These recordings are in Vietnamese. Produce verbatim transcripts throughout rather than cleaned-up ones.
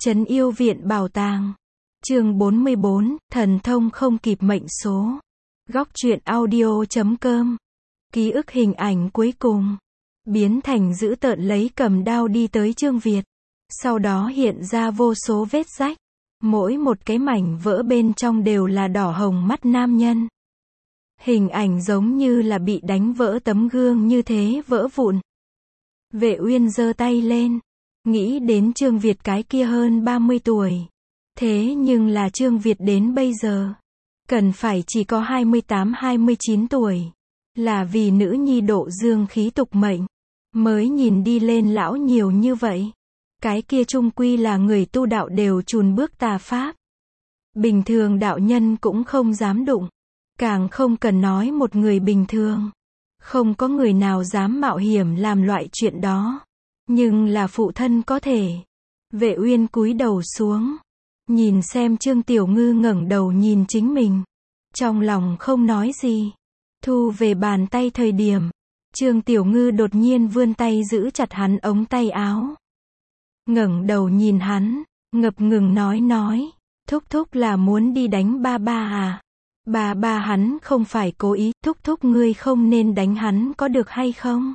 Trấn yêu viện bảo tàng. Chương bốn mươi bốn, thần thông không kịp mệnh số. Góc truyện audio chấm com. Ký ức hình ảnh cuối cùng. Biến thành dữ tợn lấy cầm đao đi tới Trương Việt. Sau đó hiện ra vô số vết rách. Mỗi một cái mảnh vỡ bên trong đều là đỏ hồng mắt nam nhân. Hình ảnh giống như là bị đánh vỡ tấm gương như thế vỡ vụn. Vệ Uyên giơ tay lên. Nghĩ đến Trương Việt cái kia hơn ba mươi tuổi. Thế nhưng là Trương Việt đến bây giờ. Cần phải chỉ có hai mươi tám hai mươi chín tuổi. Là vì nữ nhi độ dương khí tục mệnh. Mới nhìn đi lên lão nhiều như vậy. Cái kia chung quy là người tu đạo đều chùn bước tà pháp. Bình thường đạo nhân cũng không dám đụng. Càng không cần nói một người bình thường. Không có người nào dám mạo hiểm làm loại chuyện đó. Nhưng là phụ thân có thể. Vệ Uyên cúi đầu xuống. Nhìn xem Trương Tiểu Ngư ngẩng đầu nhìn chính mình. Trong lòng không nói gì. Thu về bàn tay thời điểm. Trương Tiểu Ngư đột nhiên vươn tay giữ chặt hắn ống tay áo. Ngẩng đầu nhìn hắn. Ngập ngừng nói nói. Thúc thúc là muốn đi đánh ba ba à? Ba ba hắn không phải cố ý. Thúc thúc ngươi không nên đánh hắn có được hay không?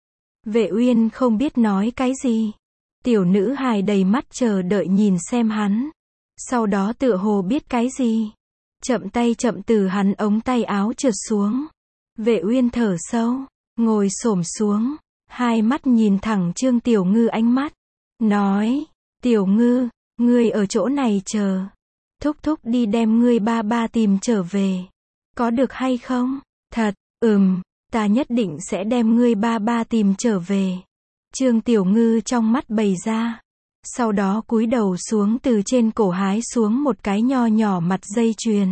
Vệ Uyên không biết nói cái gì. Tiểu nữ hài đầy mắt chờ đợi nhìn xem hắn. Sau đó tựa hồ biết cái gì. Chậm tay chậm từ hắn ống tay áo trượt xuống. Vệ Uyên thở sâu. Ngồi xổm xuống. Hai mắt nhìn thẳng Trương Tiểu Ngư ánh mắt. Nói. Tiểu Ngư, ngươi ở chỗ này chờ. Thúc thúc đi đem ngươi ba ba tìm trở về. Có được hay không? Thật, ừm. Ta nhất định sẽ đem ngươi ba ba tìm trở về. Trương Tiểu Ngư trong mắt bày ra. Sau đó cúi đầu xuống từ trên cổ hái xuống một cái nho nhỏ mặt dây chuyền.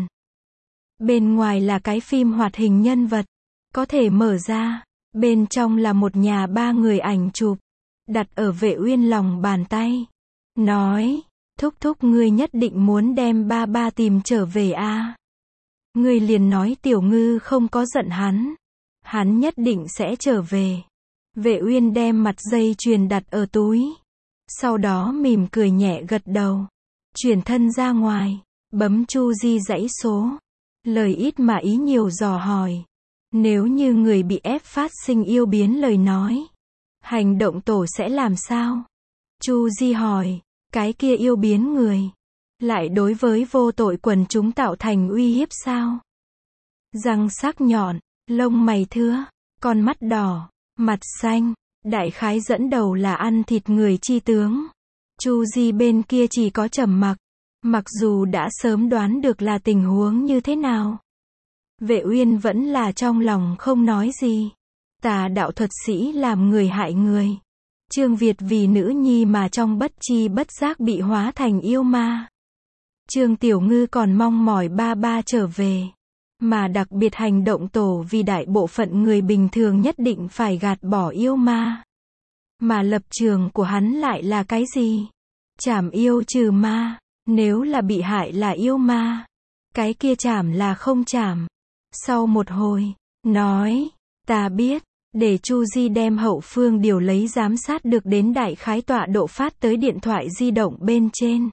Bên ngoài là cái phim hoạt hình nhân vật. Có thể mở ra. Bên trong là một nhà ba người ảnh chụp. Đặt ở Vệ Uyên lòng bàn tay. Nói. Thúc thúc ngươi nhất định muốn đem ba ba tìm trở về à? Ngươi liền nói Tiểu Ngư không có giận hắn. Hắn nhất định sẽ trở về. Vệ Uyên đem mặt dây chuyền đặt ở túi. Sau đó mỉm cười nhẹ gật đầu. Chuyển thân ra ngoài. Bấm chu di dãy số. Lời ít mà ý nhiều dò hỏi. Nếu như người bị ép phát sinh yêu biến lời nói. Hành động tổ sẽ làm sao? Chu di hỏi. Cái kia yêu biến người. Lại đối với vô tội quần chúng tạo thành uy hiếp sao? Răng sắc nhọn. Lông mày thưa, con mắt đỏ, mặt xanh, đại khái dẫn đầu là ăn thịt người chi tướng. Chu Di bên kia chỉ có trầm mặc, mặc dù đã sớm đoán được là tình huống như thế nào. Vệ Uyên vẫn là trong lòng không nói gì. Tà đạo thuật sĩ làm người hại người. Trương Việt vì nữ nhi mà trong bất chi bất giác bị hóa thành yêu ma. Trương Tiểu Ngư còn mong mỏi ba ba trở về. Mà đặc biệt hành động tổ vì đại bộ phận người bình thường nhất định phải gạt bỏ yêu ma. Mà lập trường của hắn lại là cái gì? Trảm yêu trừ ma. Nếu là bị hại là yêu ma. Cái kia trảm là không trảm. Sau một hồi, nói, ta biết, để Chu Di đem hậu phương điều lấy giám sát được đến đại khái tọa độ phát tới điện thoại di động bên trên.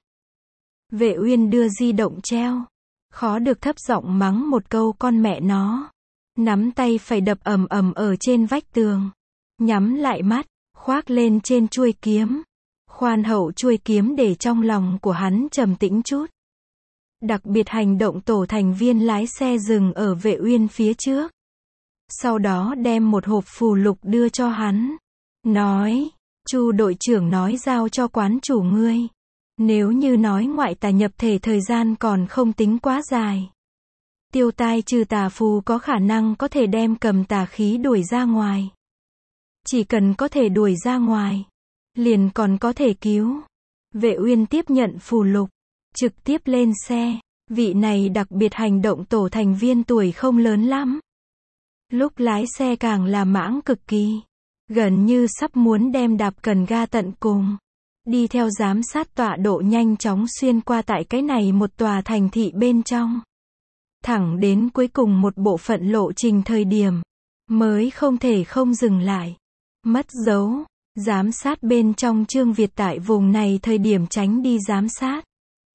Vệ Uyên đưa di động treo. Khó được thấp giọng mắng một câu con mẹ nó. Nắm tay phải đập ầm ầm ở trên vách tường. Nhắm lại mắt, khoác lên trên chuôi kiếm. Khoan hậu chuôi kiếm để trong lòng của hắn trầm tĩnh chút. Đặc biệt hành động tổ thành viên lái xe dừng ở Vệ Uyên phía trước. Sau đó đem một hộp phù lục đưa cho hắn. Nói, Chu đội trưởng nói giao cho quán chủ ngươi. Nếu như nói ngoại tà nhập thể thời gian còn không tính quá dài. Tiêu tai trừ tà phù có khả năng có thể đem cầm tà khí đuổi ra ngoài. Chỉ cần có thể đuổi ra ngoài. Liền còn có thể cứu. Vệ Uyên tiếp nhận phù lục. Trực tiếp lên xe. Vị này đặc biệt hành động tổ thành viên tuổi không lớn lắm. Lúc lái xe càng là mãng cực kỳ. Gần như sắp muốn đem đạp cần ga tận cùng. Đi theo giám sát tọa độ nhanh chóng xuyên qua tại cái này một tòa thành thị bên trong. Thẳng đến cuối cùng một bộ phận lộ trình thời điểm. Mới không thể không dừng lại. Mất dấu. Giám sát bên trong Trương Việt tại vùng này thời điểm tránh đi giám sát.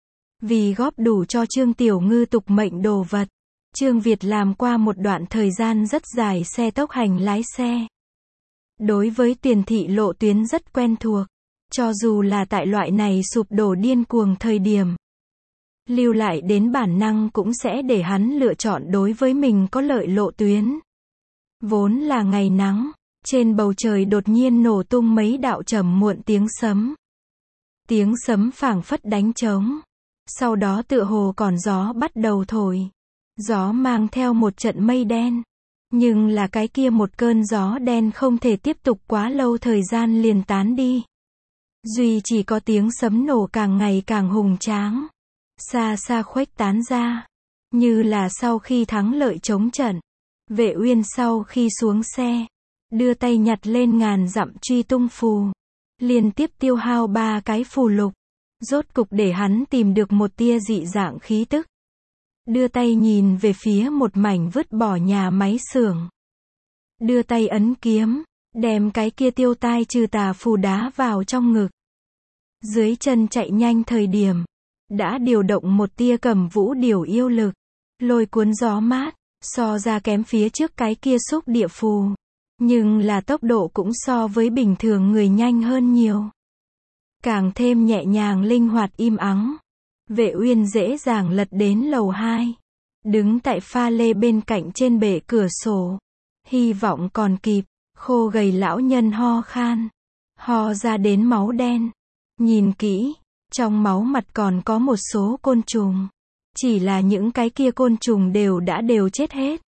Vì góp đủ cho Trương Tiểu Ngư tục mệnh đồ vật, Trương Việt làm qua một đoạn thời gian rất dài xe tốc hành lái xe. Đối với Tuyền thị lộ tuyến rất quen thuộc, cho dù là tại loại này sụp đổ điên cuồng thời điểm. Lưu lại đến bản năng cũng sẽ để hắn lựa chọn đối với mình có lợi lộ tuyến. Vốn là ngày nắng, trên bầu trời đột nhiên nổ tung mấy đạo trầm muộn tiếng sấm. Tiếng sấm phảng phất đánh trống. Sau đó tựa hồ còn gió bắt đầu thổi. Gió mang theo một trận mây đen. Nhưng là cái kia một cơn gió đen không thể tiếp tục quá lâu thời gian liền tán đi. Duy chỉ có tiếng sấm nổ càng ngày càng hùng tráng. Xa xa khuếch tán ra. Như là sau khi thắng lợi chống trận. Vệ Uyên sau khi xuống xe, đưa tay nhặt lên ngàn dặm truy tung phù. Liên tiếp tiêu hao ba cái phù lục. Rốt cục để hắn tìm được một tia dị dạng khí tức. Đưa tay nhìn về phía một mảnh vứt bỏ nhà máy xưởng. Đưa tay ấn kiếm, đem cái kia tiêu tai trừ tà phù đá vào trong ngực. Dưới chân chạy nhanh thời điểm, đã điều động một tia cầm vũ điều yêu lực. Lôi cuốn gió mát, so ra kém phía trước cái kia xúc địa phù. Nhưng là tốc độ cũng so với bình thường người nhanh hơn nhiều. Càng thêm nhẹ nhàng linh hoạt im ắng. Vệ Uyên dễ dàng lật đến lầu hai. Đứng tại pha lê bên cạnh trên bệ cửa sổ. Hy vọng còn kịp. Khô gầy lão nhân ho khan. Ho ra đến máu đen. Nhìn kỹ, trong máu mặt còn có một số côn trùng. Chỉ là những cái kia côn trùng đều đã đều chết hết.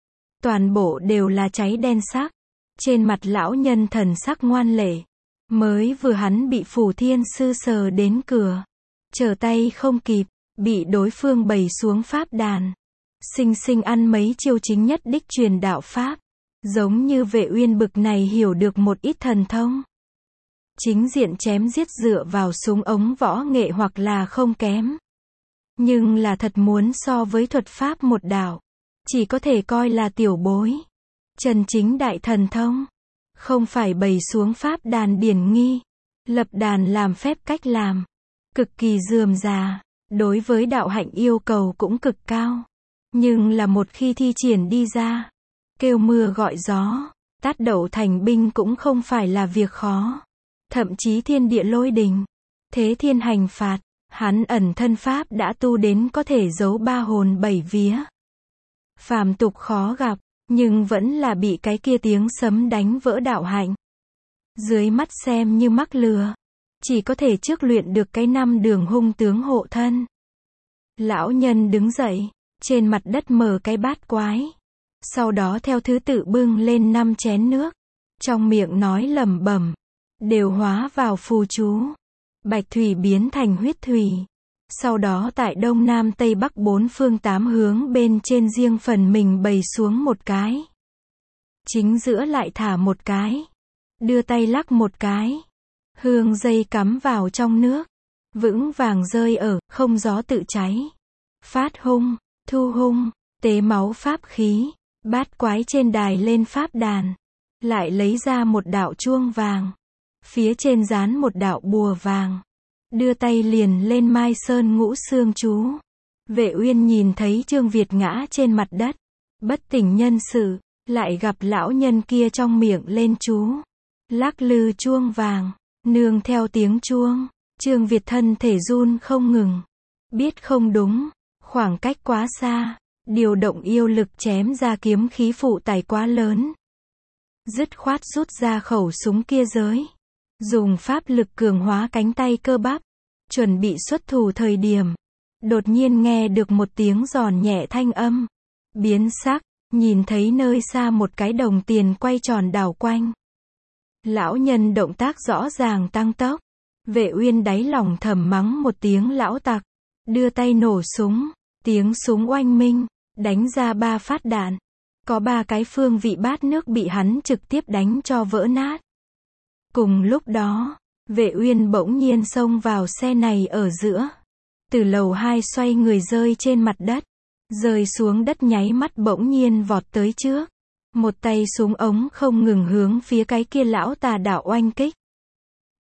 Toàn bộ đều là cháy đen sắc. Trên mặt lão nhân thần sắc ngoan lệ. Mới vừa hắn bị Phủ Thiên Sư sờ đến cửa. Trở tay không kịp, bị đối phương bày xuống pháp đàn. Sinh sinh ăn mấy chiêu chính nhất đích truyền đạo pháp. Giống như Vệ Uyên bực này hiểu được một ít thần thông. Chính diện chém giết dựa vào súng ống võ nghệ hoặc là không kém. Nhưng là thật muốn so với thuật pháp một đạo. Chỉ có thể coi là tiểu bối. Chân chính đại thần thông. Không phải bày xuống pháp đàn điển nghi. Lập đàn làm phép cách làm. Cực kỳ rườm rà. Đối với đạo hạnh yêu cầu cũng cực cao. Nhưng là một khi thi triển đi ra. Kêu mưa gọi gió. Tát đậu thành binh cũng không phải là việc khó. Thậm chí thiên địa lôi đình. Thế thiên hành phạt. Hắn ẩn thân pháp đã tu đến có thể giấu ba hồn bảy vía. Phàm tục khó gặp. Nhưng vẫn là bị cái kia tiếng sấm đánh vỡ đạo hạnh. Dưới mắt xem như mắc lừa. Chỉ có thể trước luyện được cái năm đường hung tướng hộ thân. Lão nhân đứng dậy. Trên mặt đất mở cái bát quái. Sau đó theo thứ tự bưng lên năm chén nước. Trong miệng nói lẩm bẩm. Đều hóa vào phù chú. Bạch thủy biến thành huyết thủy. Sau đó tại đông nam tây bắc bốn phương tám hướng bên trên riêng phần mình bày xuống một cái. Chính giữa lại thả một cái. Đưa tay lắc một cái. Hương dây cắm vào trong nước. Vững vàng rơi ở, không gió tự cháy. Phát hung, thu hung, tế máu pháp khí. Bát quái trên đài lên pháp đàn. Lại lấy ra một đạo chuông vàng. Phía trên dán một đạo bùa vàng. Đưa tay liền lên Mai Sơn ngũ xương chú. Vệ Uyên nhìn thấy Trương Việt ngã trên mặt đất. Bất tỉnh nhân sự. Lại gặp lão nhân kia trong miệng lên chú. Lắc lư chuông vàng. Nương theo tiếng chuông. Trương Việt thân thể run không ngừng. Biết không đúng. Khoảng cách quá xa. Điều động yêu lực chém ra kiếm khí phụ tải quá lớn. Dứt khoát rút ra khẩu súng kia giới. Dùng pháp lực cường hóa cánh tay cơ bắp. Chuẩn bị xuất thủ thời điểm. Đột nhiên nghe được một tiếng giòn nhẹ thanh âm. Biến sắc, nhìn thấy nơi xa một cái đồng tiền quay tròn đảo quanh. Lão nhân động tác rõ ràng tăng tốc. Vệ Uyên đáy lòng thầm mắng một tiếng lão tặc. Đưa tay nổ súng. Tiếng súng oanh minh. Đánh ra ba phát đạn. Có ba cái phương vị bát nước bị hắn trực tiếp đánh cho vỡ nát. Cùng lúc đó, Vệ Uyên bỗng nhiên xông vào xe này ở giữa. Từ lầu hai xoay người rơi trên mặt đất. Rơi xuống đất nháy mắt bỗng nhiên vọt tới trước. Một tay súng ống không ngừng hướng phía cái kia lão tà đạo oanh kích.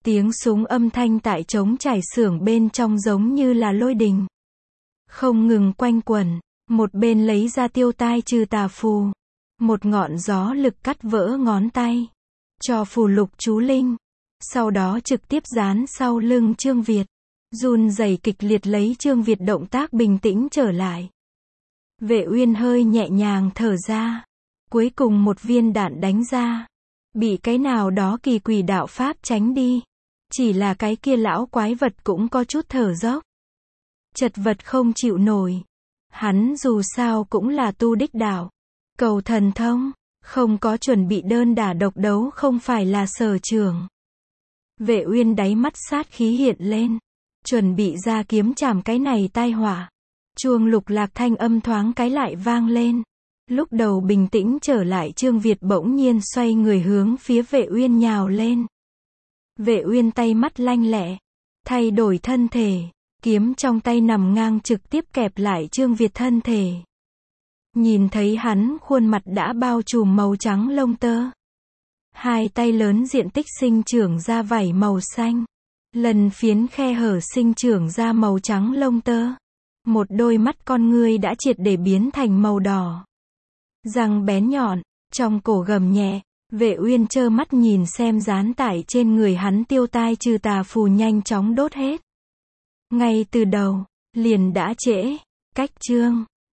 Tiếng súng âm thanh tại trống trải xưởng bên trong giống như là lôi đình. Không ngừng quanh quẩn, một bên lấy ra tiêu tai trừ tà phù. Một ngọn gió lực cắt vỡ ngón tay. Cho phù lục chú linh. Sau đó trực tiếp dán sau lưng Trương Việt. Run rẩy kịch liệt lấy Trương Việt động tác bình tĩnh trở lại. Vệ Uyên hơi nhẹ nhàng thở ra. Cuối cùng một viên đạn đánh ra. Bị cái nào đó kỳ quỷ đạo pháp tránh đi. Chỉ là cái kia lão quái vật cũng có chút thở dốc. Chật vật không chịu nổi. Hắn dù sao cũng là tu đích đạo. Cầu thần thông. Không có chuẩn bị đơn đả độc đấu không phải là sở trường. Vệ Uyên đáy mắt sát khí hiện lên. Chuẩn bị ra kiếm chảm cái này tai họa. Chuông lục lạc thanh âm thoáng cái lại vang lên. Lúc đầu bình tĩnh trở lại Trương Việt bỗng nhiên xoay người hướng phía Vệ Uyên nhào lên. Vệ Uyên tay mắt lanh lẹ. Thay đổi thân thể. Kiếm trong tay nằm ngang trực tiếp kẹp lại Trương Việt thân thể. Nhìn thấy hắn khuôn mặt đã bao trùm màu trắng lông tơ. Hai tay lớn diện tích sinh trưởng ra vảy màu xanh. Lần phiến khe hở sinh trưởng ra màu trắng lông tơ. Một đôi mắt con ngươi đã triệt để biến thành màu đỏ. Răng bén nhọn, trong cổ gầm nhẹ. Vệ Uyên trơ mắt nhìn xem dán tải trên người hắn tiêu tai trừ tà phù nhanh chóng đốt hết. Ngay từ đầu, liền đã trễ. Cách chương